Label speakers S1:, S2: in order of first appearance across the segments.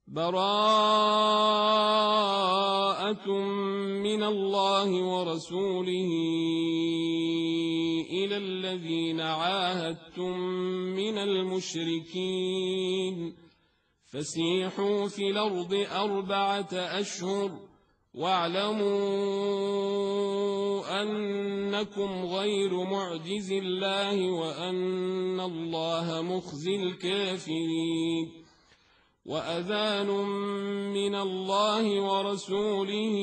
S1: براءة من الله ورسوله إلى الذين عاهدتم من المشركين فسيحوا في الأرض 4 أشهر واعلموا أنكم غير معجز الله وأن الله مخزي الكافرين وأذان من الله ورسوله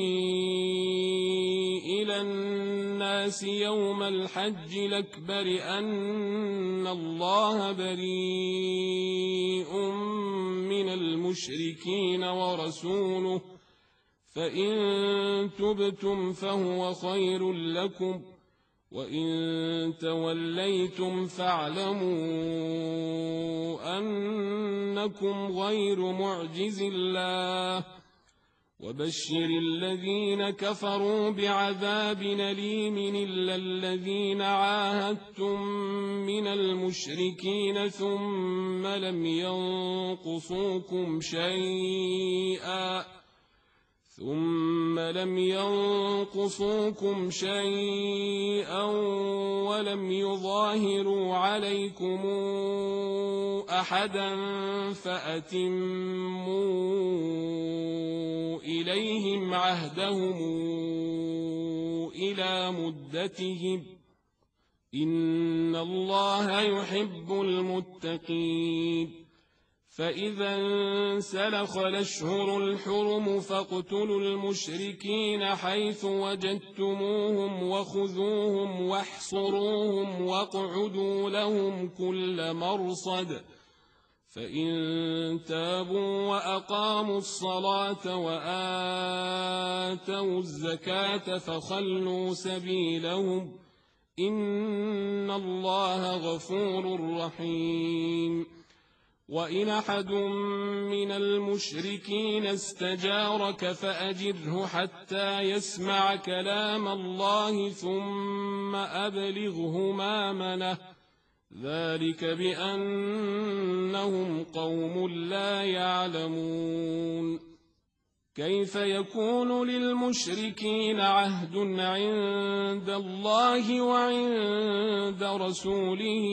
S1: إلى الناس يوم الحج الأكبر أن الله بريء من المشركين ورسوله فإن تبتم فهو خير لكم وإن توليتم فاعلموا أنكم غير معجز الله وبشر الذين كفروا بعذاب أليم إلا الذين عاهدتم من المشركين ثم لم ينقصوكم شيئا ولم يظاهروا عليكم أحدا فأتموا إليهم عهدهم إلى مدتهم إن الله يحب المتقين فإذا انسلخ الأشهر الحرم فاقتلوا المشركين حيث وجدتموهم وخذوهم واحصروهم واقعدوا لهم كل مرصد فإن تابوا وأقاموا الصلاة وآتوا الزكاة فخلوا سبيلهم إن الله غفور رحيم وإن أحد من المشركين استجارك فأجره حتى يسمع كلام الله ثم أبلغه مأمنه ذلك بأنهم قوم لا يعلمون كيف يكون للمشركين عهد عند الله وعند رسوله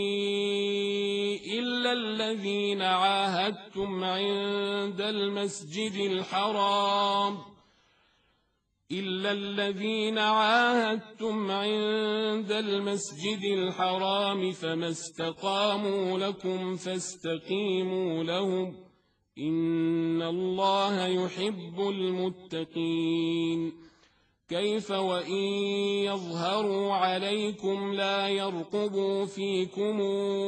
S1: إلا الذين عاهدتم عند المسجد الحرام فما استقاموا لكم فاستقيموا لهم إن الله يحب المتقين كيف وإن يظهروا عليكم لا يرقبوا فيكم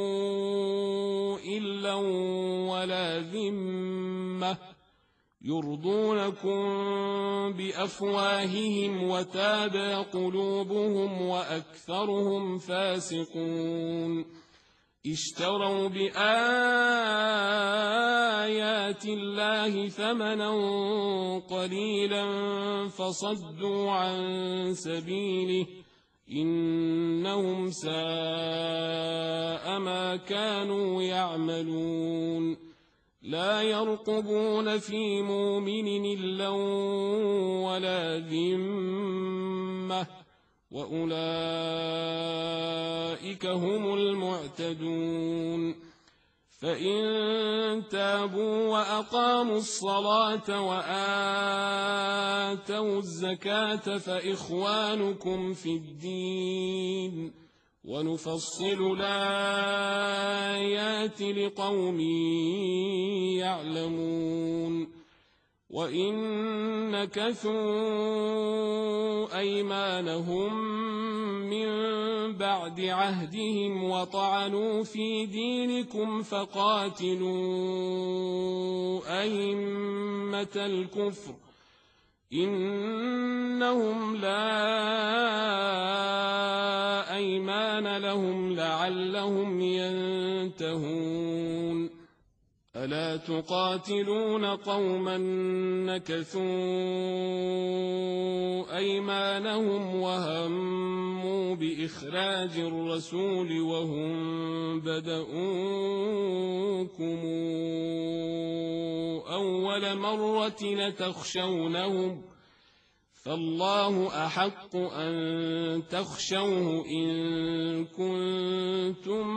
S1: إلا ولا ذمة يرضونكم بأفواههم وتابى قلوبهم وأكثرهم فاسقون اشتروا بآيات الله ثمنا قليلا فصدوا عن سبيله إنهم ساء ما كانوا يعملون لا يرقبون في مؤمن إلا ولا ذمة وأولئك هم المعتدون فإن تابوا وأقاموا الصلاة وآتوا الزكاة فإخوانكم في الدين ونفصل الآيات لقوم يعلمون وإن نكثوا أيمانهم من بعد عهدهم وطعنوا في دينكم فقاتلوا أئمة الكفر إنهم لا أيمان لهم لعلهم ينتهون ألا تقاتلون قوما نكثوا أيمانهم وهموا بإخراج الرسول وهم بدؤوكم أول مرة لتخشونهم فالله أحق أن تخشوه إن كنتم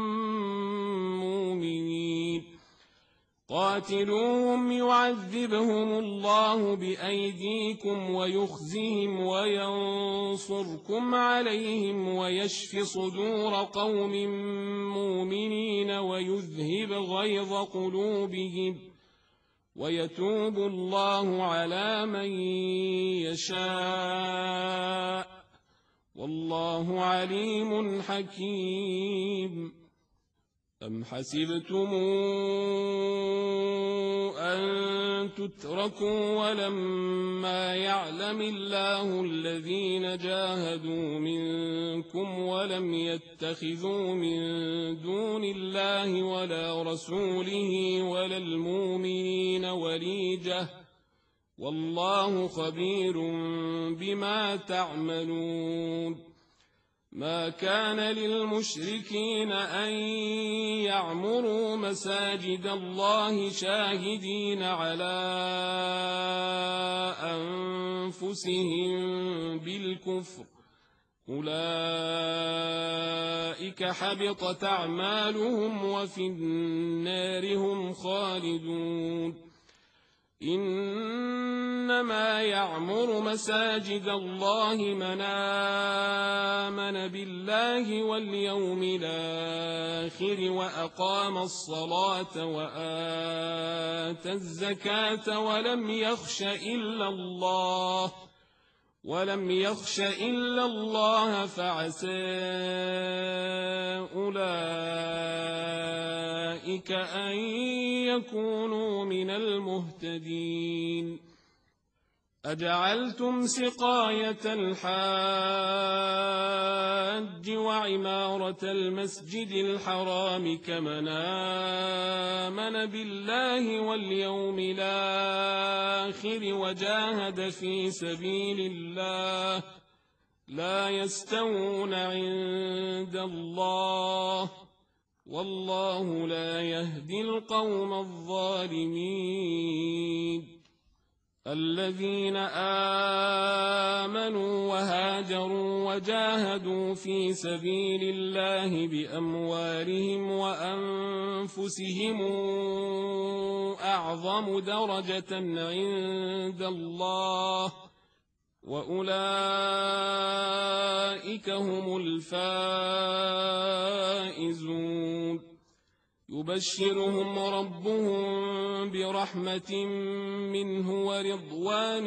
S1: مؤمنين قاتلوهم يعذبهم الله بأيديكم ويخزهم وينصركم عليهم ويشف صدور قوم مؤمنين ويذهب غيظ قلوبهم ويتوب الله على من يشاء والله عليم حكيم أم حسبتم أن تتركوا ولما يعلم الله الذين جاهدوا منكم ولم يتخذوا من دون الله ولا رسوله ولا المؤمنين وليجة والله خبير بما تعملون ما كان للمشركين أن يعمروا مساجد الله شاهدين على أنفسهم بالكفر أولئك حبطت أعمالهم وفي النار هم خالدون إنما يعمر مساجد الله من آمن بالله واليوم الآخر وأقام الصلاة وآتى الزكاة ولم يخش إلا الله فعسى أولئك أن يكونوا من المهتدين أجعلتم سقاية الحاج وعمارة المسجد الحرام كمن آمن بالله واليوم الآخر وجاهد في سبيل الله لا يستوون عند الله والله لا يهدي القوم الظالمين الذين آمنوا وهاجروا وجاهدوا في سبيل الله بأموالهم وأنفسهم أعظم درجة عند الله وأولئك هم الفائزون يبشرهم ربهم برحمة منه ورضوان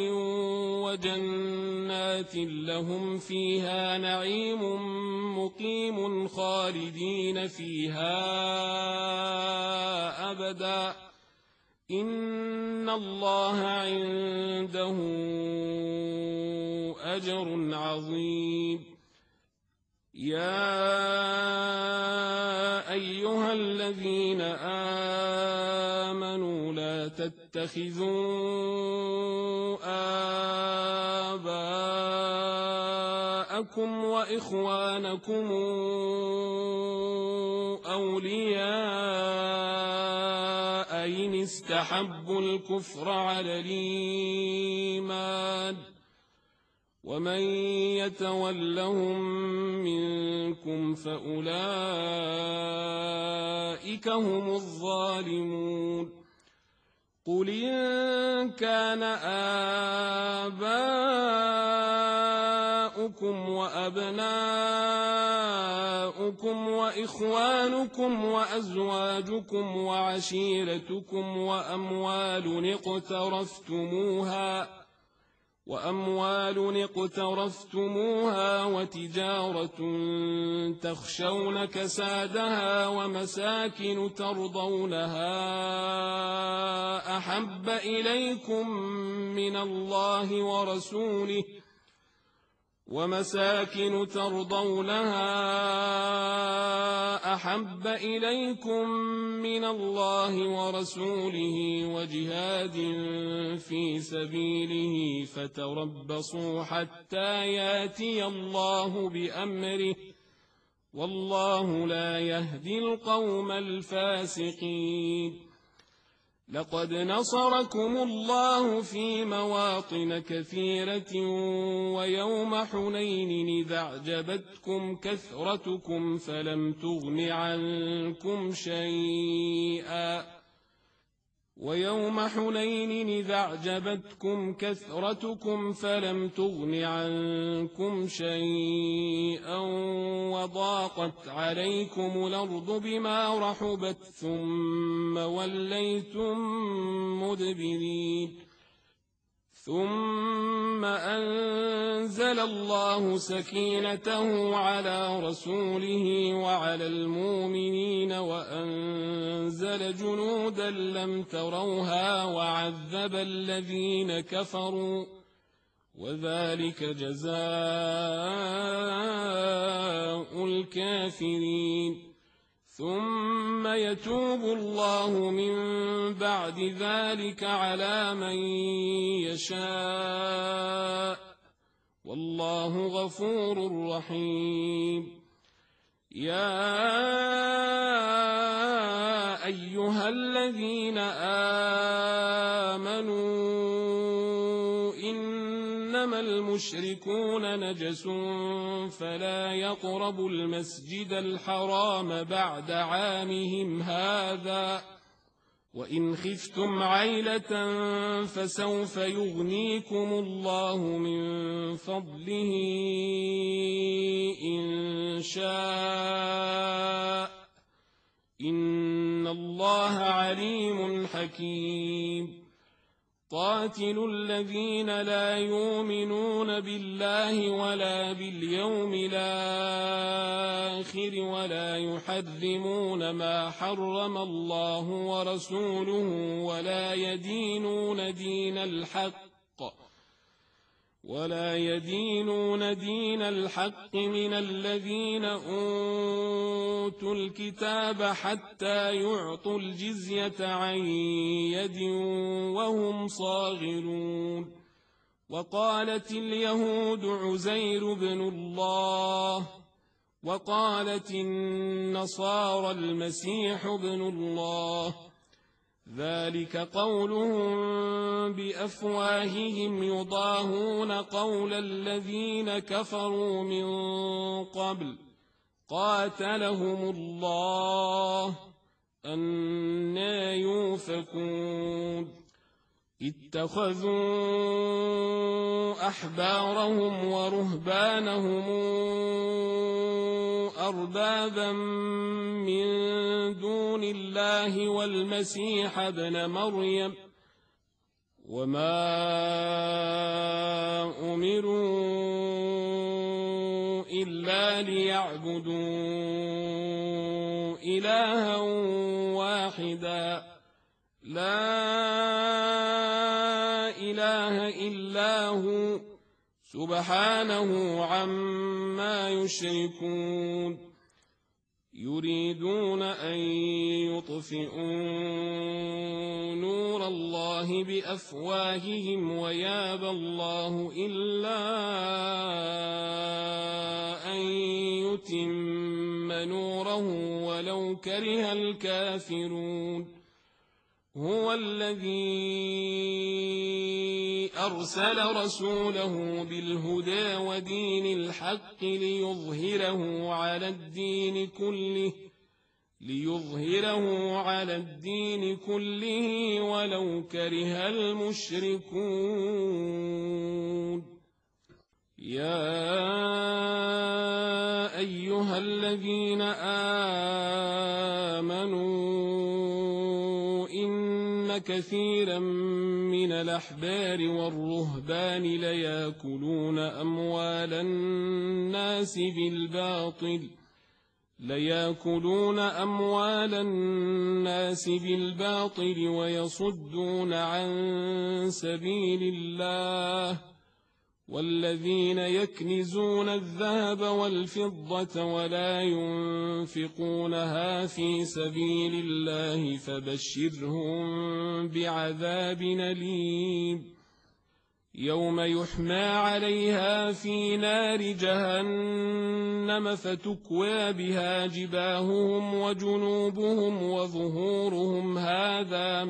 S1: وجنات لهم فيها نعيم مقيم خالدين فيها أبدا إن الله عنده أجر عظيم يا أيها الذين آمنوا لا تتخذوا آباءكم وإخوانكم أولياء إن استحبوا الكفر على الإيمان ومن يتولهم منكم فأولئك هم الظالمون قل إن كان آباؤكم وأبناؤكم وإخوانكم وأزواجكم وعشيرتكم وأموال اقترفتموها وتجارة تخشون كسادها ومساكن ترضونها أحب إليكم من الله ورسوله وجهاد في سبيله فتربصوا حتى ياتي الله بأمره والله لا يهدي القوم الفاسقين لقد نصركم الله في مواطن كثيرة ويوم حنين إذ أعجبتكم كثرتكم فلم تغن عنكم شيئا وضاقت عليكم الأرض بما رحبت ثم وليتم مدبرين ثم أنزل الله سكينته على رسوله وعلى المؤمنين وأنزل جنودا لم تروها وعذب الذين كفروا وذلك جزاء الكافرين ثم يتوب الله من بعد ذلك على من يشاء والله غفور رحيم يا أيها الذين آمنوا إنما المشركون نجس فلا يقربوا المسجد الحرام بعد عامهم هذا وإن خفتم عيلة فسوف يغنيكم الله من فضله إن شاء إن الله عليم حكيم قاتلوا الذين لا يؤمنون بالله ولا باليوم الآخر ولا يحرمون ما حرم الله ورسوله ولا يدينون دين الحق من الذين أوتوا الكتاب حتى يعطوا الجزية عن يد وهم صاغرون وقالت اليهود عزير بن الله وقالت النصارى المسيح ابن الله ذلك قولهم بأفواههم يضاهون قول الذين كفروا من قبل قاتلهم الله أنى يؤفكون اتخذوا أحبارهم ورهبانهم أربابا من دون الله والمسيح ابن مريم وما أمروا إلا ليعبدوا إلها واحدا لا إله إلا هو سبحانه عما يشركون يريدون أن يطفئوا نور الله بأفواههم ويابى الله إلا أن يتم نوره ولو كره الكافرون هو الذي أرسل رسوله بالهدى ودين الحق ليظهره على الدين كله ولو كره المشركون يا أيها الذين آمنوا إن كثيرا من الأحبار والرهبان ليأكلون أموال الناس بالباطل ويصدون عن سبيل الله والذين يكنزون الذهب والفضة ولا ينفقونها في سبيل الله فبشرهم بعذاب أليم يوم يحمى عليها في نار جهنم فتكوى بها جباههم وجنوبهم وظهورهم هذا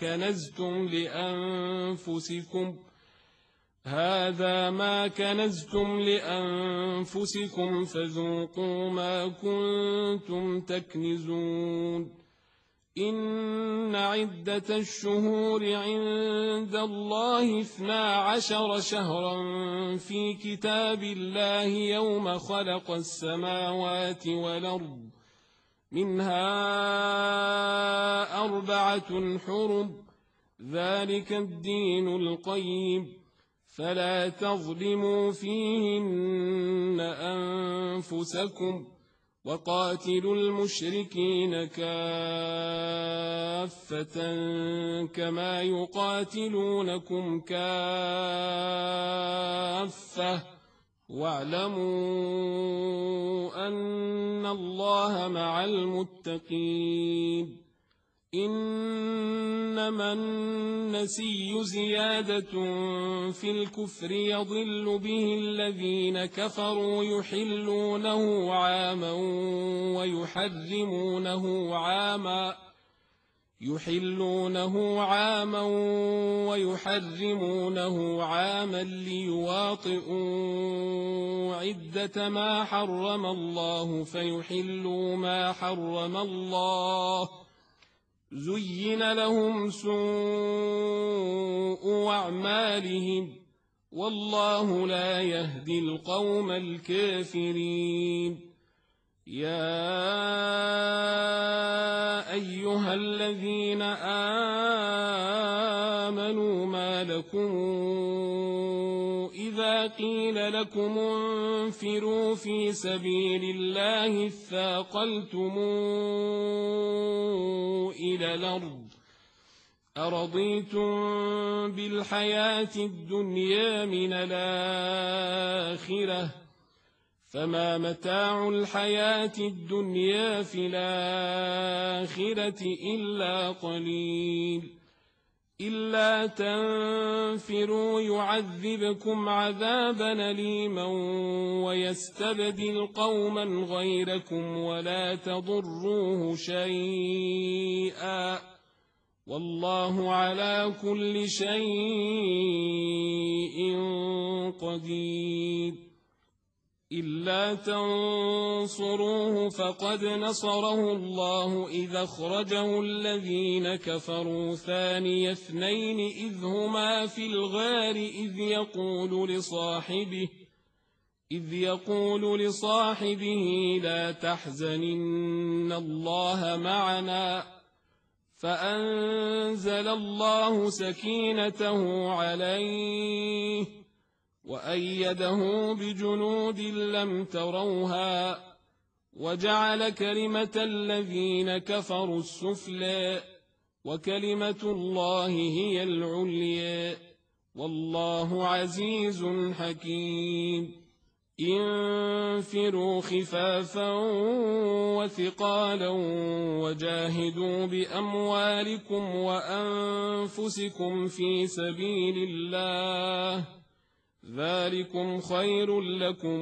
S1: ما كنزتم لأنفسكم فذوقوا ما كنتم تكنزون إن عدة الشهور عند الله 12 شهرا في كتاب الله يوم خلق السماوات والأرض منها 4 حرم ذلك الدين القيم فلا تظلموا فيهن أنفسكم وقاتلوا المشركين كافة كما يقاتلونكم كافة واعلموا أن الله مع المتقين إنما النسي زيادة في الكفر يضل به الذين كفروا يحلونه عاما ويحرمونه عاما ليواطئوا عدة ما حرم الله فيحلوا ما حرم الله زين لهم سوء أعمالهم والله لا يهدي القوم الكافرين يا أيها الذين آمنوا ما لكم إذا قيل لكم انفروا في سبيل الله اثاقلتم إلى الأرض أرضيتم بالحياة الدنيا من الآخرة فما متاع الحياة الدنيا في الآخرة إلا قليل إلا تنفروا يعذبكم عذابا أليما ويستبدل قوما غيركم ولا تضروه شيئا والله على كل شيء قدير إلا تنصروه فقد نصره الله إذ أخرجه الذين كفروا ثاني اثنين إذ هما في الغار إذ يقول لصاحبه لا تحزن إن الله معنا فأنزل الله سكينته عليه وأيده بجنود لم تروها وجعل كلمة الذين كفروا السفلى وكلمة الله هي العليا والله عزيز حكيم انفروا خفافا وثقالا وجاهدوا بأموالكم وأنفسكم في سبيل الله ذلكم خير لكم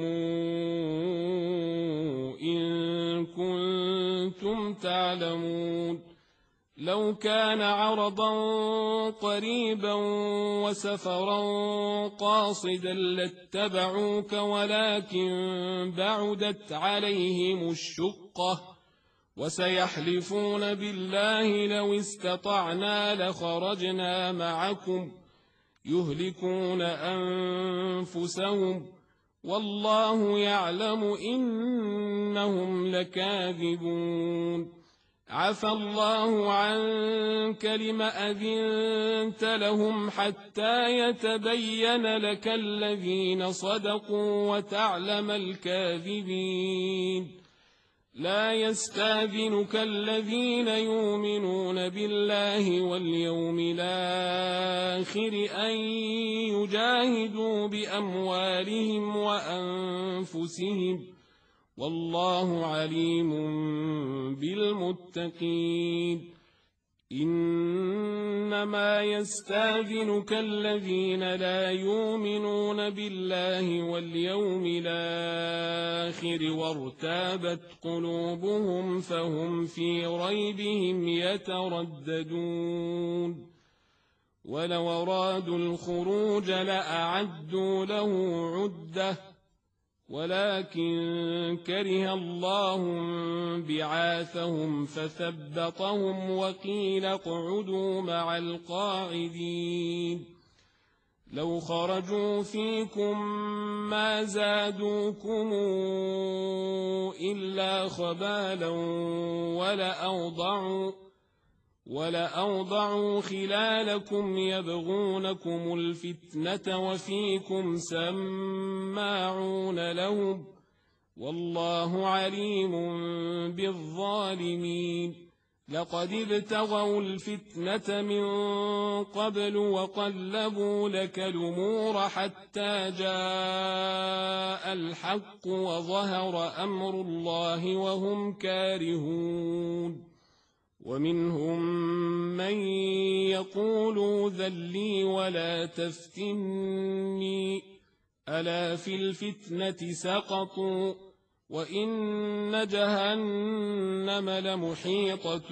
S1: إن كنتم تعلمون لو كان عرضا قريبا وسفرا قاصدا لاتبعوك ولكن بعدت عليهم الشقة وسيحلفون بالله لو استطعنا لخرجنا معكم يهلكون أنفسهم والله يعلم إنهم لكاذبون عفى الله عنك لم أذنت لهم حتى يتبين لك الذين صدقوا وتعلم الكاذبين لا يستأذنك الذين يؤمنون بالله واليوم الآخر أن يجاهدوا بأموالهم وأنفسهم والله عليم بالمتقين إنما يستأذنك الذين لا يؤمنون بالله واليوم الآخر وارتابت قلوبهم فهم في ريبهم يترددون ولو أرادوا الخروج لأعدوا له عدة ولكن كره الله بعاثهم فثبطهم وقيل اقعدوا مع القاعدين لو خرجوا فيكم ما زادوكم إلا خبالا ولأوضعوا خلالكم يبغونكم الفتنة وفيكم سماعون لهم والله عليم بالظالمين لقد ابتغوا الفتنة من قبل وقلبوا لك الأمور حتى جاء الحق وظهر أمر الله وهم كارهون ومنهم من يقول ذلي ولا تفتني ألا في الفتنة سقطوا وإن جهنم لمحيطة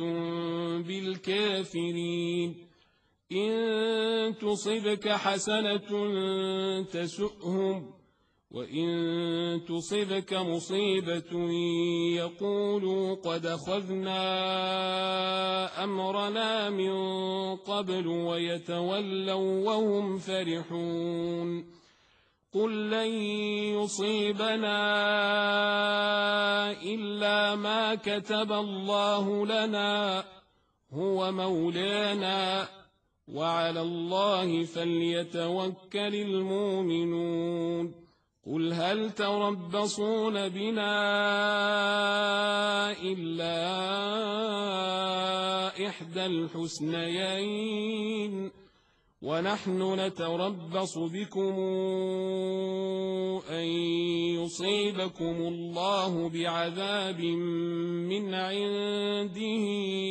S1: بالكافرين إن تصبك حسنة تسؤهم وإن تصبك مصيبة يقولوا قد أخذنا أمرنا من قبل ويتولوا وهم فرحون قل لن يصيبنا إلا ما كتب الله لنا هو مولانا وعلى الله فليتوكل المؤمنون قل هل تربصون بنا إلا إحدى الحسنيين ونحن نتربص بكم أن يصيبكم الله بعذاب من عنده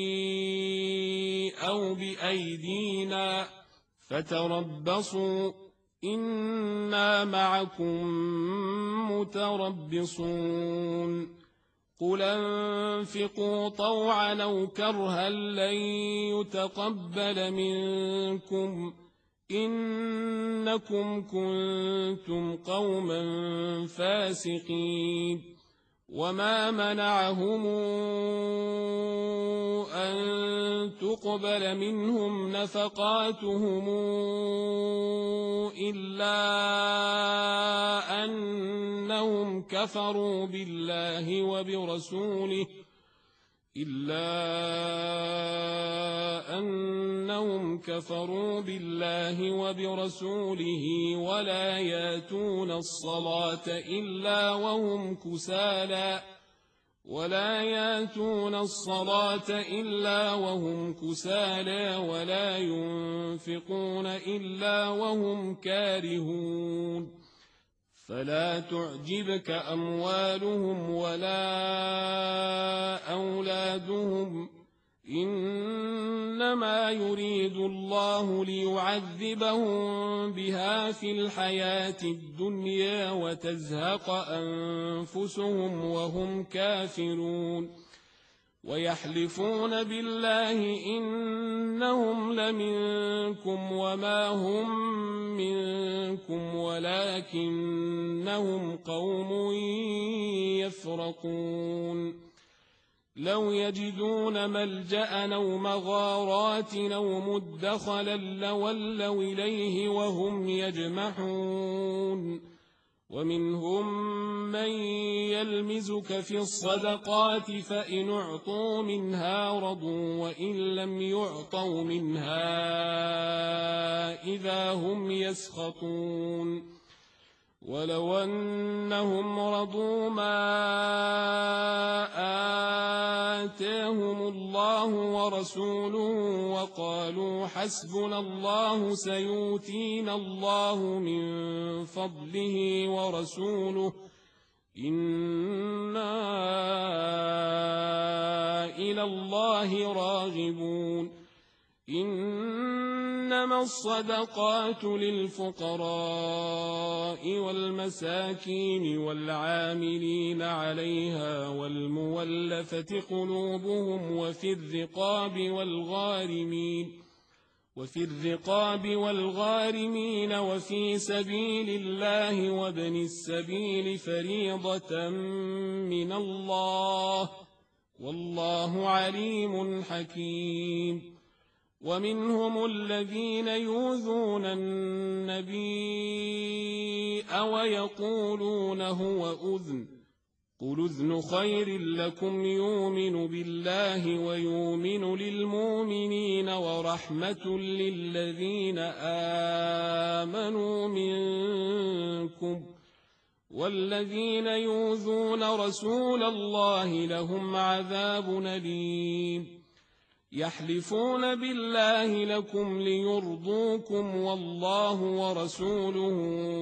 S1: أو بأيدينا فتربصوا إنا معكم متربصون قل انفقوا طوعا أو كرها لن يتقبل منكم إنكم كنتم قوما فاسقين وما منعهم أن تقبل منهم نفقاتهم إلا أنهم كفروا بالله وبرسوله ولا ياتون الصلاة إلا وهم كسالى ولا ينفقون إلا وهم كارهون فلا تعجبك أموالهم ولا أولادهم إنما يريد الله ليعذبهم بها في الحياة الدنيا وتزهق أنفسهم وهم كافرون ويحلفون بالله إنهم لمنكم وما هم منكم ولكنهم قوم يفرقون لو يجدون ملجأ أو مغارات أو مدخلا لولوا إليه وهم يجمحون ومنهم من يلمزك في الصدقات فإن أعطوا منها رضوا وإن لم يعطوا منها إذا هم يسخطون ولو أنهم رضوا ما آتاهم الله ورسوله وقالوا حسبنا الله سيؤتينا الله من فضله ورسوله إنا إلى الله راغبون إنما الصدقات للفقراء والمساكين والعاملين عليها والمولفة قلوبهم وفي الرقاب والغارمين وفي سبيل الله وابن السبيل فريضة من الله والله عليم حكيم. ومنهم الذين يؤذون النبي ويقولون هو أذن قل أذن خير لكم يؤمن بالله ويؤمن للمؤمنين ورحمة للذين آمنوا منكم والذين يؤذون رسول الله لهم عذاب أليم. يحلفون بالله لكم ليرضوكم والله ورسوله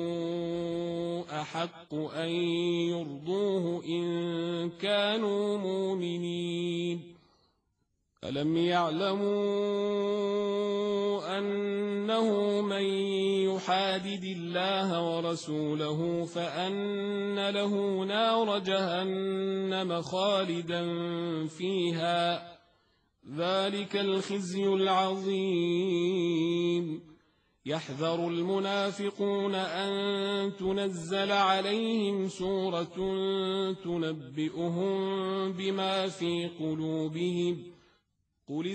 S1: أحق أن يرضوه إن كانوا مؤمنين. ألم يعلموا أنه من يحادد الله ورسوله فأن له نار جهنم خالدا فيها ذلك الخزي العظيم. يحذر المنافقون أن تنزل عليهم سورة تنبئهم بما في قلوبهم قل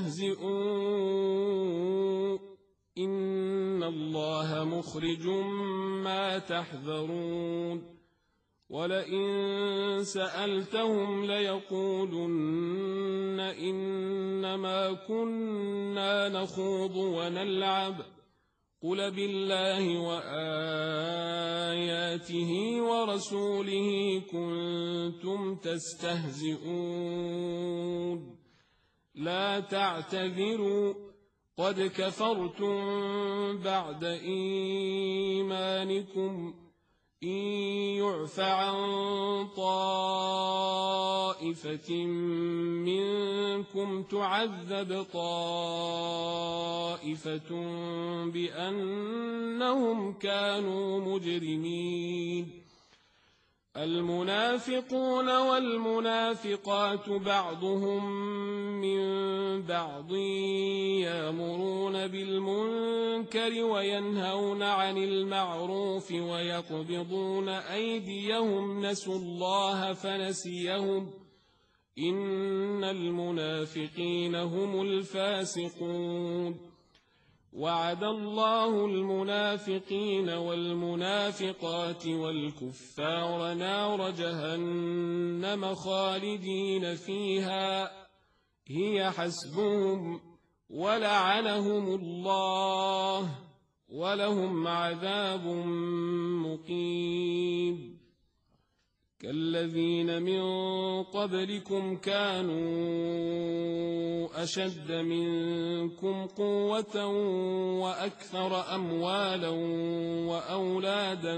S1: استهزئوا إن الله مخرج ما تحذرون. ولئن سألتهم ليقولن إنما كنا نخوض ونلعب قل بالله وآياته ورسوله كنتم تستهزئون لا تعتذروا قد كفرتم بعد إيمانكم إن يعف عن طائفة منكم تعذب طائفة بأنهم كانوا مجرمين. المنافقون والمنافقات بعضهم من بعض يأمرون بالمنكر وينهون عن المعروف ويقبضون أيديهم نسوا الله فنسيهم إن المنافقين هم الفاسقون. وعد الله المنافقين والمنافقات والكفار نار جهنم خالدين فيها هي حسبهم ولعنهم الله ولهم عذاب مقيم. كالذين من قبلكم كانوا أشد منكم قوة وأكثر أموالا وأولادا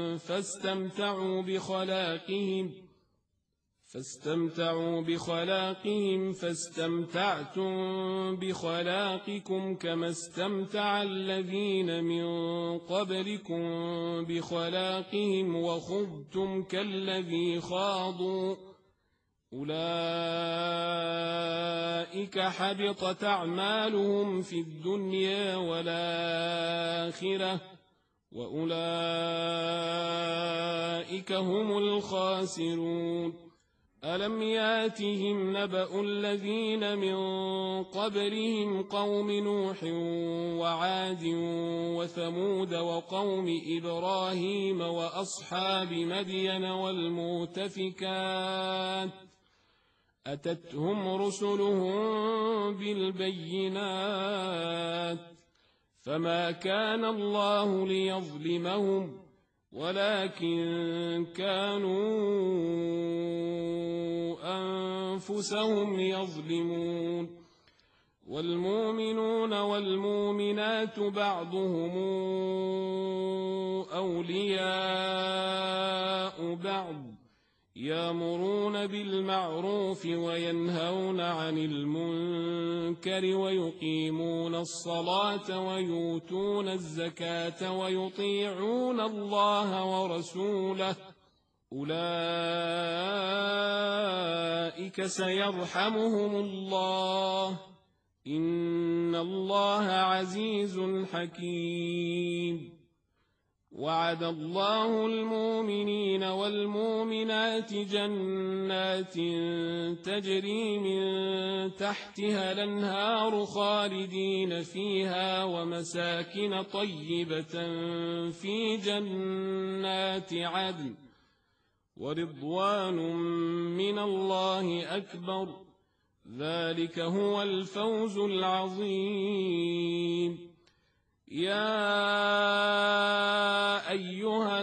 S1: فاستمتعوا بخلاقهم فاستمتعتم بخلاقكم كما استمتع الذين من قبلكم بخلاقهم وخضتم كالذي خاضوا أولئك حبطت أعمالهم في الدنيا والآخرة وأولئك هم الخاسرون. ألم ياتهم نبأ الذين من قبلهم قوم نوح وعاد وثمود وقوم إبراهيم وأصحاب مدين والمؤتفكات أتتهم رسلهم بالبينات فما كان الله ليظلمهم ولكن كانوا أنفسهم يظلمون. والمؤمنون والمؤمنات بعضهم أولياء بعض يأمرون بالمعروف وينهون عن المنكر ويقيمون الصلاة ويؤتون الزكاة ويطيعون الله ورسوله أولئك سيرحمهم الله إن الله عزيز حكيم وعد الله المؤمنين والمؤمنات جنات تجري من تحتها الأنهار خالدين فيها ومساكن طيبة في جنات عدن ورضوان من الله أكبر ذلك هو الفوز العظيم يا أيها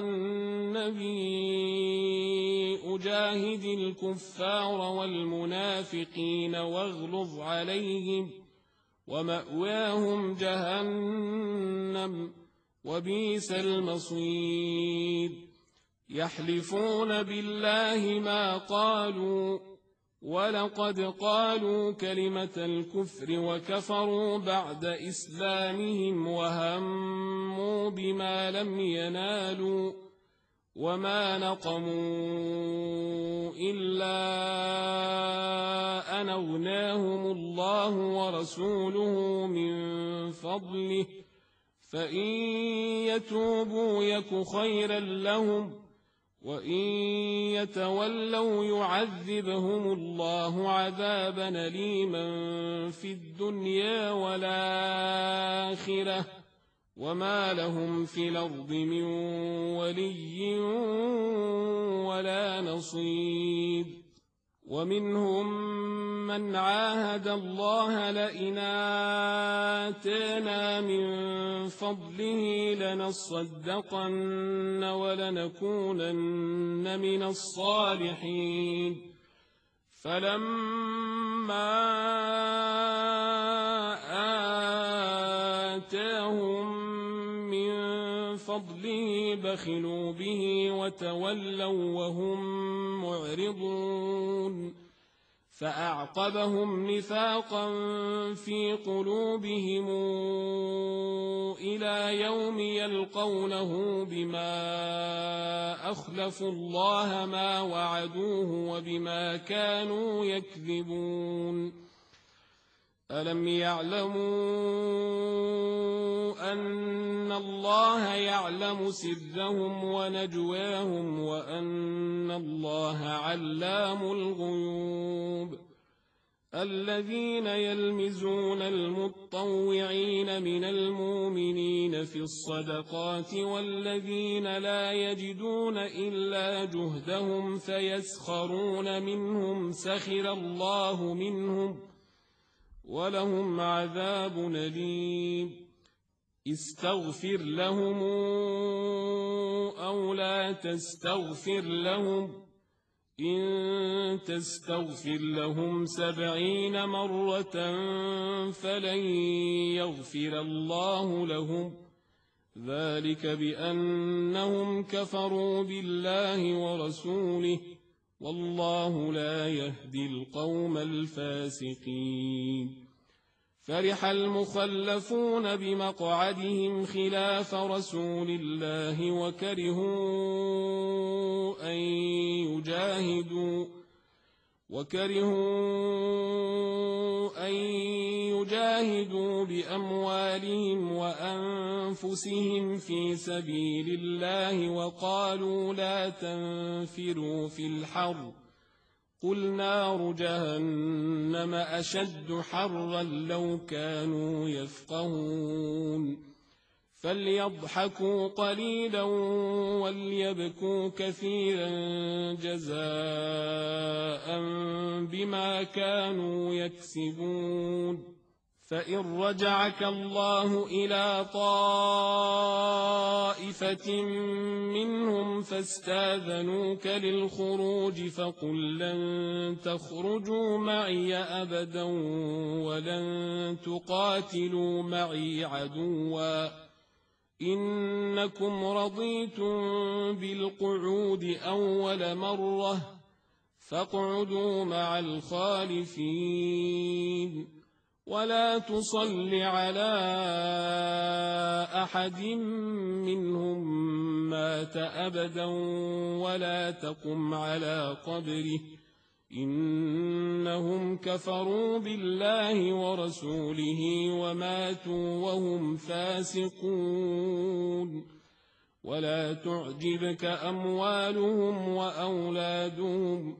S1: النبي أجاهد الكفار والمنافقين واغلظ عليهم ومأواهم جهنم وبئس المصير يحلفون بالله ما قالوا ولقد قالوا كلمة الكفر وكفروا بعد إسلامهم وهموا بما لم ينالوا وما نقموا إلا أن أغناهم الله ورسوله من فضله فإن يتوبوا يك خيرا لهم وإن يتولوا يعذبهم الله عذابا أليما في الدنيا والآخرة وما لهم في الأرض من ولي ولا نصير ومنهم من عاهد الله لئن آتانا من فضله لنصدقن ولنكونن من الصالحين فلما آتاهم من فضله بخلوا به وتولوا وهم معرضون فأعقبهم نفاقا في قلوبهم إلى يوم يلقونه بما أخلفوا الله ما وعدوه وبما كانوا يكذبون ألم يعلموا أن الله يعلم سرهم ونجواهم وأن الله علام الغيوب الذين يلمزون المطوعين من المؤمنين في الصدقات والذين لا يجدون إلا جهدهم فيسخرون منهم سخر الله منهم ولهم عذاب أليم استغفر لهم أو لا تستغفر لهم إن تستغفر لهم 70 مرة فلن يغفر الله لهم ذلك بأنهم كفروا بالله ورسوله والله لا يهدي القوم الفاسقين فرح المخلفون بمقعدهم خلاف رسول الله وكرهوا أن يجاهدوا بأموالهم وأنفسهم في سبيل الله وقالوا لا تنفروا في الحر قل نار جهنم أشد حرا لو كانوا يفقهون فليضحكوا قليلا وليبكوا كثيرا جزاء بما كانوا يكسبون فإن رجعك الله إلى طائفة منهم فاستاذنوك للخروج فقل لن تخرجوا معي أبدا ولن تقاتلوا معي عدوا إنكم رضيتم بالقعود أول مرة فاقعدوا مع الخالفين ولا تصل على أحد منهم مات أبدا ولا تقم على قبره إنهم كفروا بالله ورسوله وماتوا وهم فاسقون ولا تعجبك أموالهم وأولادهم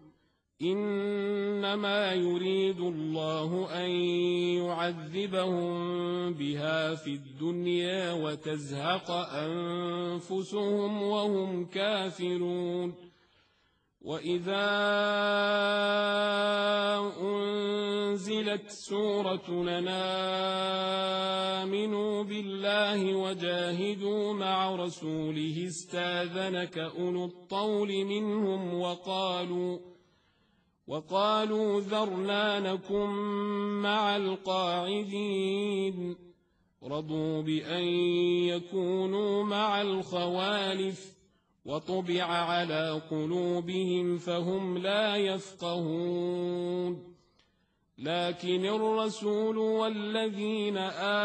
S1: إنما يريد الله أن يعذبهم بها في الدنيا وتزهق أنفسهم وهم كافرون وإذا أنزلت سورة آمنوا بالله وجاهدوا مع رسوله استاذنك أولو الطول منهم وقالوا ذرنا نكن مع القاعدين رضوا بأن يكونوا مع الخوالف وطبع على قلوبهم فهم لا يفقهون لكن الرسول والذين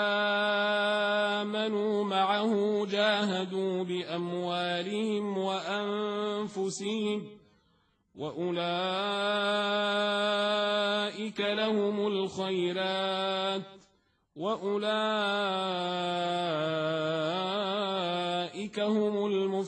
S1: آمنوا معه جاهدوا بأموالهم وأنفسهم وأولئك لهم الخيرات وأولئك هم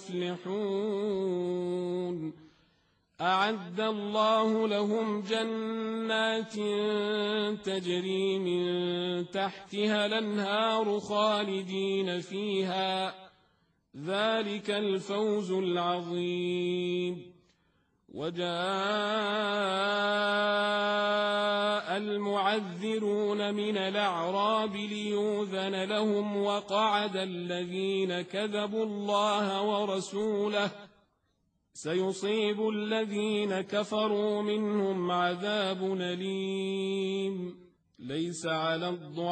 S1: المفلحون أعد الله لهم جنات تجري من تحتها الأنهار خالدين فيها ذلك الفوز العظيم وجاء المعذرون من الأعراب ليؤذن لهم وقعد الذين كذبوا الله ورسوله سيصيب الذين كفروا منهم عذاب أليم ليس على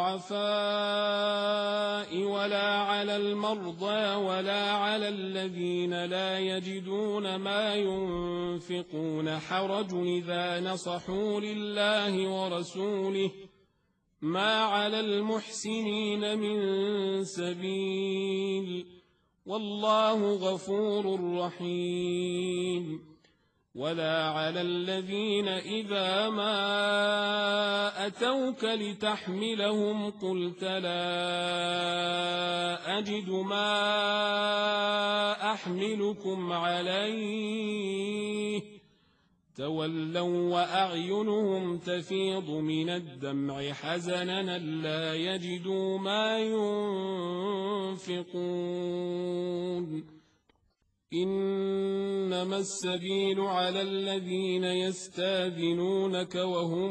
S1: الضعفاء ولا على المرضى ولا على الذين لا يجدون ما ينفقون حرج إذا نصحوا لله ورسوله ما على المحسنين من سبيل والله غفور رحيم ولا على الذين إذا ما أتوك لتحملهم قلت لا أجد ما أحملكم عليه تولوا وأعينهم تفيض من الدمع حزنا لا يجدوا ما ينفقون إنما السبيل على الذين يستاذنونك وهم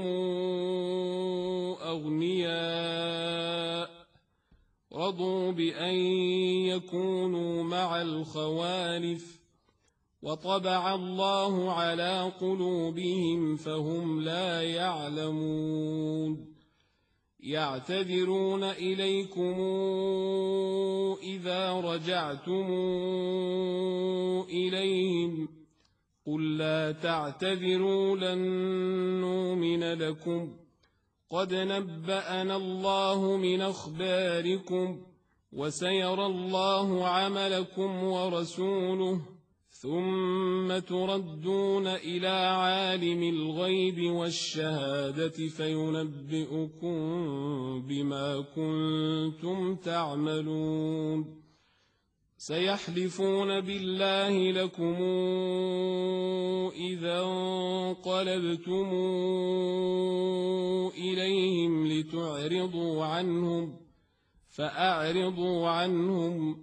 S1: أغنياء رضوا بأن يكونوا مع الخوالف وطبع الله على قلوبهم فهم لا يعلمون يعتذرون إليكم إذا رجعتم إليهم قل لا تعتذروا لن نؤمن لكم قد نبأنا الله من أخباركم وسيرى الله عملكم ورسوله ثم تردون إلى عالم الغيب والشهادة فينبئكم بما كنتم تعملون سيحلفون بالله لكم إذا انقلبتم إليهم لتعرضوا عنهم فأعرضوا عنهم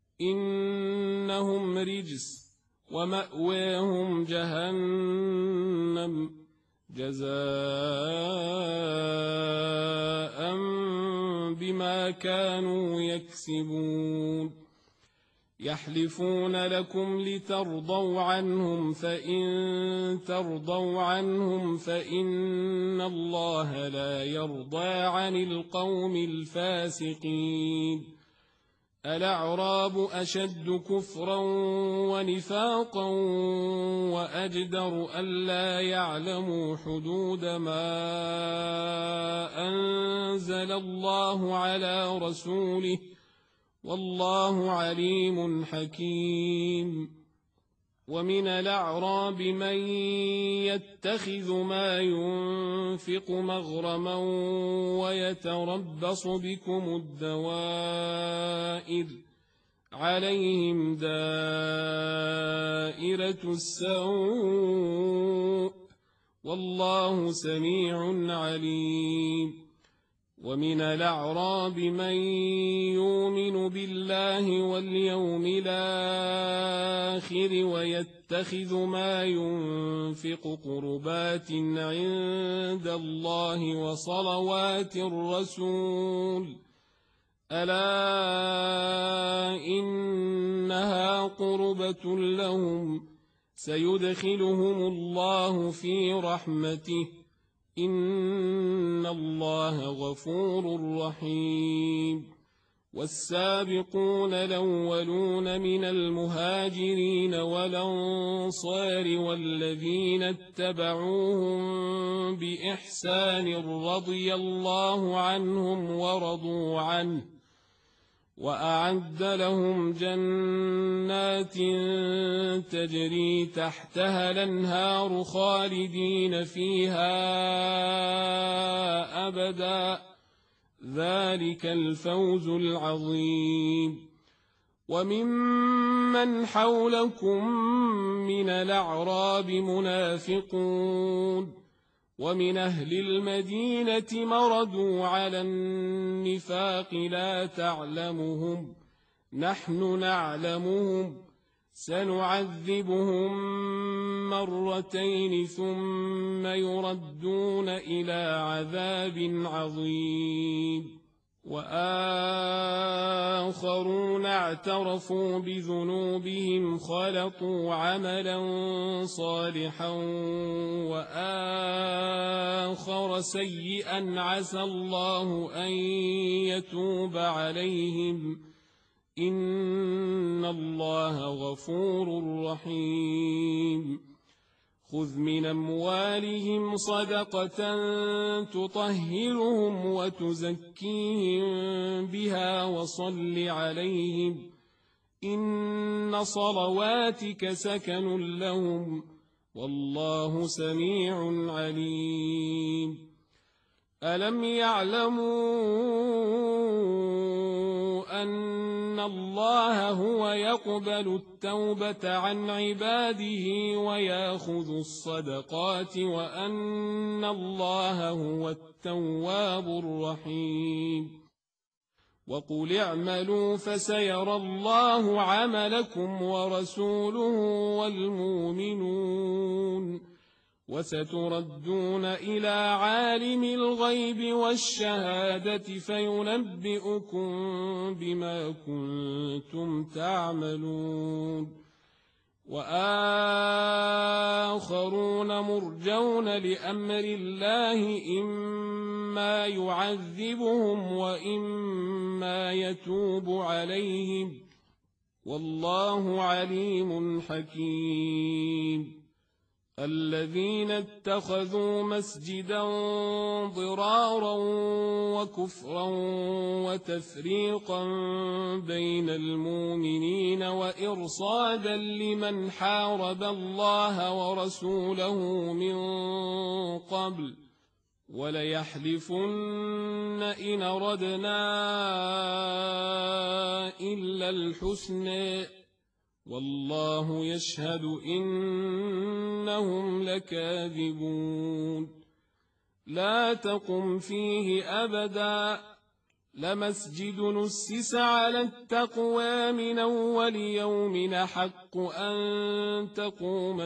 S1: إنهم رجس ومأواهم جهنم جزاء بما كانوا يكسبون يحلفون لكم لترضوا عنهم فإن ترضوا عنهم فإن الله لا يرضى عن القوم الفاسقين الأعراب أشد كفرا ونفاقا وأجدر ألا يعلموا حدود ما أنزل الله على رسوله والله عليم حكيم. ومن الأعراب من يتخذ ما ينفق مغرما ويتربص بكم الدوائر عليهم دائرة السوء والله سميع عليم. ومن الأعراب من يؤمن بالله واليوم الآخر ويتخذ ما ينفق قربات عند الله وصلوات الرسول ألا إنها قربة لهم سيدخلهم الله في رحمته إن الله غفور رحيم. والسابقون الأولون من المهاجرين والأنصار والذين اتبعوهم بإحسان رضي الله عنهم ورضوا عنه وأعد لهم جنات تجري تحتها الأنهار خالدين فيها أبدا ذلك الفوز العظيم. وممن حولكم من الأعراب منافقون ومن أهل المدينة مردوا على النفاق لا تعلمهم نحن نعلمهم سنعذبهم مرتين ثم يردون إلى عذاب عظيم. وآخرون اعترفوا بذنوبهم خلطوا عملا صالحا وآخر سيئا عسى الله أن يتوب عليهم إن الله غفور رحيم. خذ من أموالهم صدقة تطهرهم وتزكيهم بها وصل عليهم إن صلواتك سكن لهم والله سميع عليم. ألم يعلموا أن الله هو يقبل التوبة عن عباده ويأخذ الصدقات وأن الله هو التواب الرحيم. وقل اعملوا فسيرى الله عملكم ورسوله والمؤمنون وستردون إلى عالم الغيب والشهادة فينبئكم بما كنتم تعملون. وآخرون مرجون لأمر الله إما يعذبهم وإما يتوب عليهم والله عليم حكيم. الذين اتخذوا مسجدا ضرارا وكفرا وتفريقا بين المؤمنين وإرصادا لمن حارب الله ورسوله من قبل وليحلفن إن أردنا إلا الحسنى والله يشهد إنهم لكاذبون. لا تقم فيه أبدا لمسجد نسس على التقوى من أول يوم أحق أن تقوم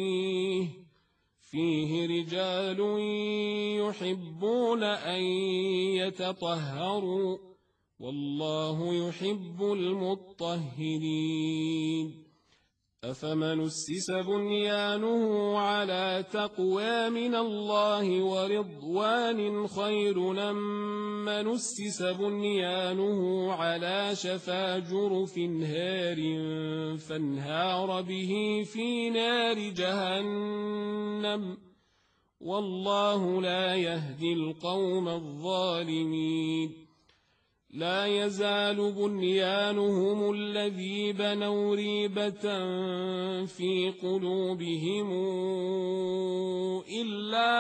S1: فيه رجال يحبون أن يتطهروا والله يحب المطهرين. أفمن أسس بنيانه على تقوى من الله ورضوان خير أم من أسس بنيانه على شفا جرف هار فانهار به في نار جهنم والله لا يهدي القوم الظالمين لا يزال بنيانهم الذي بنوا ريبة في قلوبهم إلا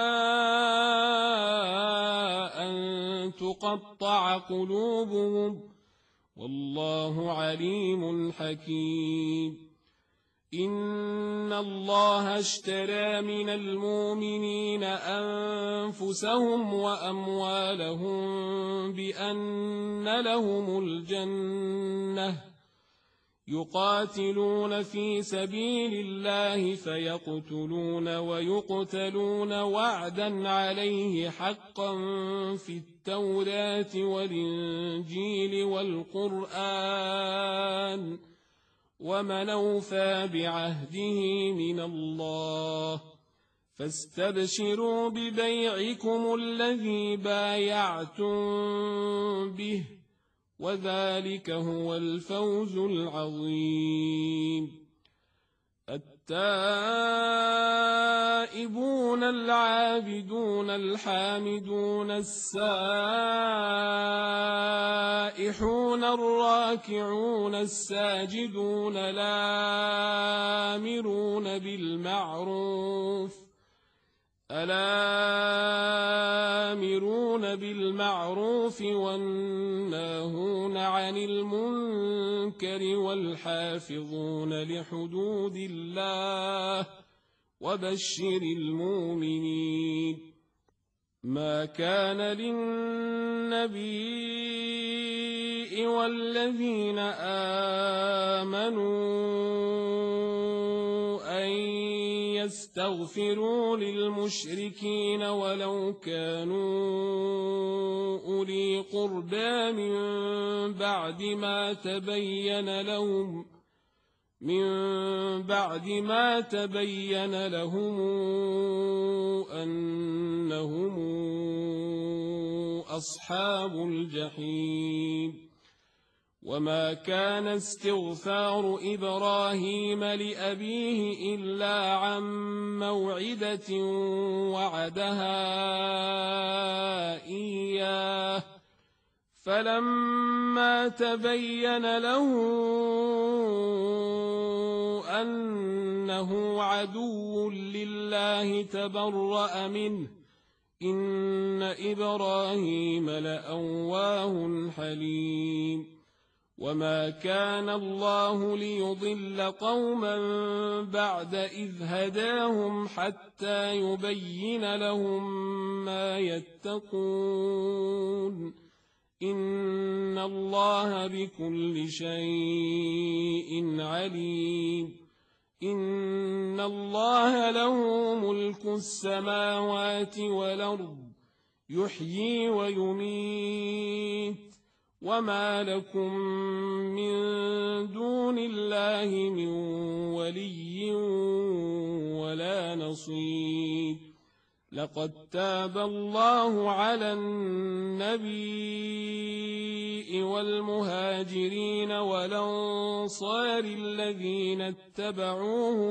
S1: أن تقطع قلوبهم والله عليم حكيم إن الله اشترى من المؤمنين أنفسهم وأموالهم بأن لهم الجنة يقاتلون في سبيل الله فيقتلون ويقتلون وعدا عليه حقا في التوراة والإنجيل والقرآن ومن أوفى بعهده من الله فاستبشروا ببيعكم الذي بايعتم به وذلك هو الفوز العظيم التائبون العابدون الحامدون السائحون الراكعون الساجدون الآمرون بالمعروف والناهون عن المنكر والحافظون لحدود الله وبشر المؤمنين ما كان للنبي والذين آمنوا أن يستغفروا للمشركين ولو كانوا أولي قربى من بعد ما تبين لهم أنهم أصحاب الجحيم وما كان استغفار إبراهيم لأبيه إلا عن موعدة وعدها إياه فلما تبين له أنه عدو لله تبرأ منه إن إبراهيم لأواه حليم وما كان الله ليضل قوما بعد إذ هداهم حتى يبين لهم ما يتقون إن الله بكل شيء عليم إن الله له ملك السماوات والأرض يحيي ويميت وما لكم من دون الله من ولي ولا نصير لقد تاب الله على النبي والمهاجرين والأنصار الذين اتبعوه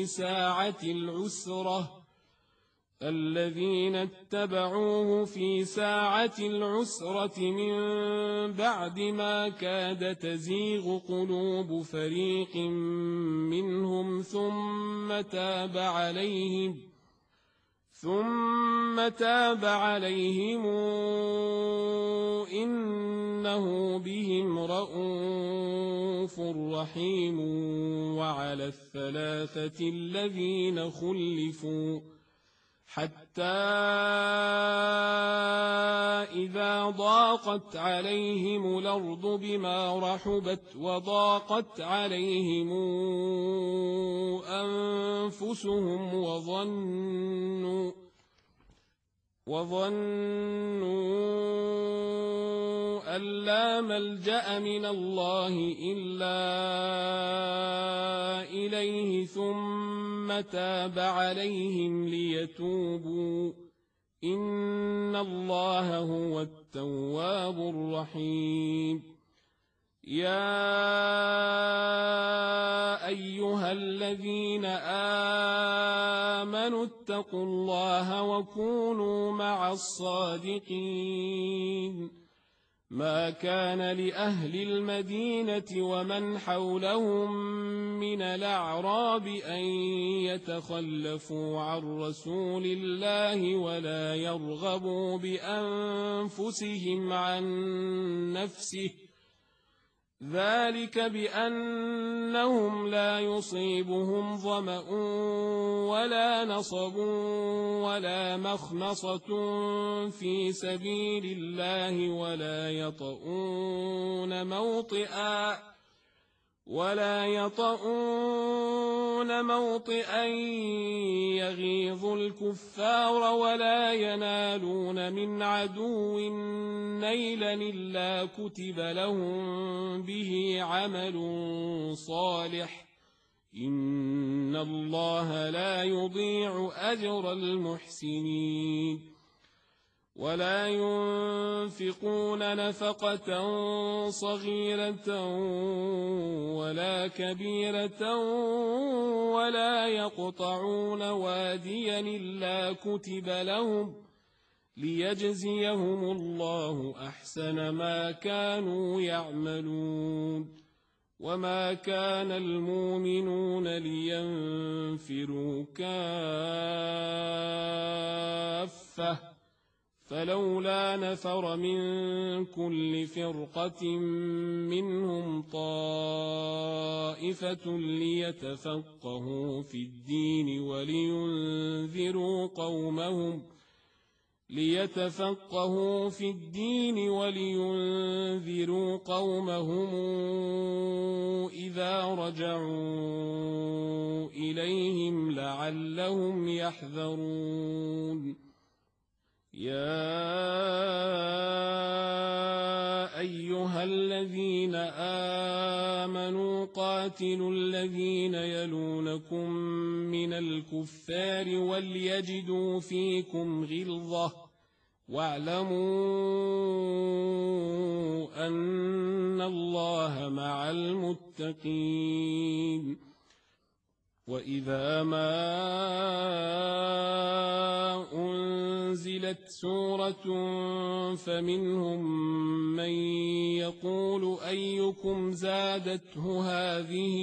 S1: في ساعة العسرة من بعد ما كاد تزيغ قلوب فريق منهم ثم تاب عليهم إنه بهم رءوف رحيم وعلى الثلاثة الذين خلفوا حتى إذا ضاقت عليهم الأرض بما رحبت وضاقت عليهم أنفسهم وظنوا أن لا ملجأ من الله إلا إليه ثم تاب عليهم ليتوبوا إن الله هو التواب الرحيم يا أيها الذين آمنوا اتقوا الله وكونوا مع الصادقين ما كان لأهل المدينة ومن حولهم من الأعراب أن يتخلفوا عن رسول الله ولا يرغبوا بأنفسهم عن نفسه ذلك بأنهم لا يصيبهم ظمأ ولا نصب ولا مخمصة في سبيل الله ولا يطؤون موطئا يغيظ الكفار ولا ينالون من عدو نيلا إلا كتب لهم به عمل صالح إن الله لا يضيع أجر المحسنين ولا ينفقون نفقة صغيرة ولا كبيرة ولا يقطعون واديا إلا كتب لهم ليجزيهم الله أحسن ما كانوا يعملون وما كان المؤمنون لينفروا كافة فلولا نفر من كل فرقة منهم طائفة ليتفقهوا في الدين ولينذروا قومهم إذا رجعوا إليهم لعلهم يحذرون يا أيها الذين آمنوا قاتلوا الذين يلونكم من الكفار وليجدوا فيكم غلظة واعلموا أن الله مع المتقين وإذا ما أنزلت سورة فمنهم من يقول أيكم زادته هذه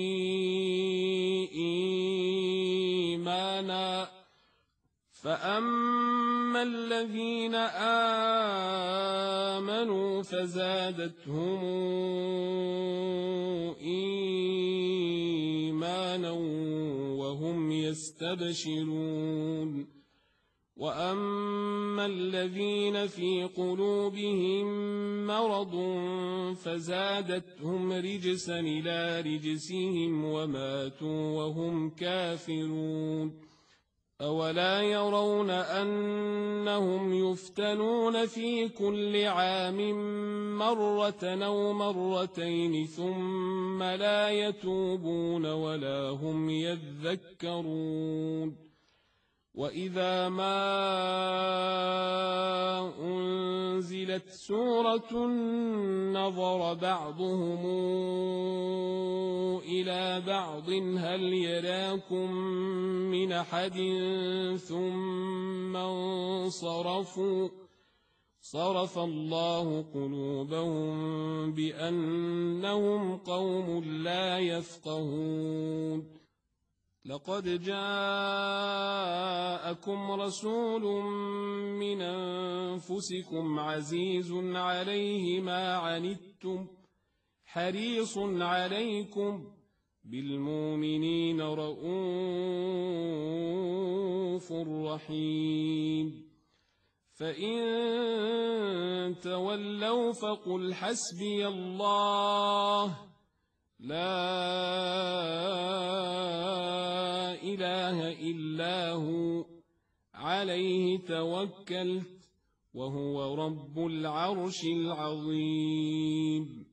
S1: إيمانا فأما الذين آمنوا فزادتهم إيمانا وهم يستبشرون وأما الذين في قلوبهم مرض فزادتهم رجسا إلى رجسهم وماتوا وهم كافرون أولا يرون أنهم يفتنون في كل عام مرة أو مرتين ثم لا يتوبون ولا هم يذكرون وإذا ما أنزلت سورة نظر بعضهم إلى بعض هل يراكم من أحد ثم انصرفوا صرف الله قلوبهم بأنهم قوم لا يفقهون لقد جاءكم رسول من أنفسكم عزيز عليه ما عنتم حريص عليكم بالمؤمنين رءوف رحيم فإن تولوا فقل حسبي الله لا إله إلا هو عليه توكلت وهو رب العرش العظيم.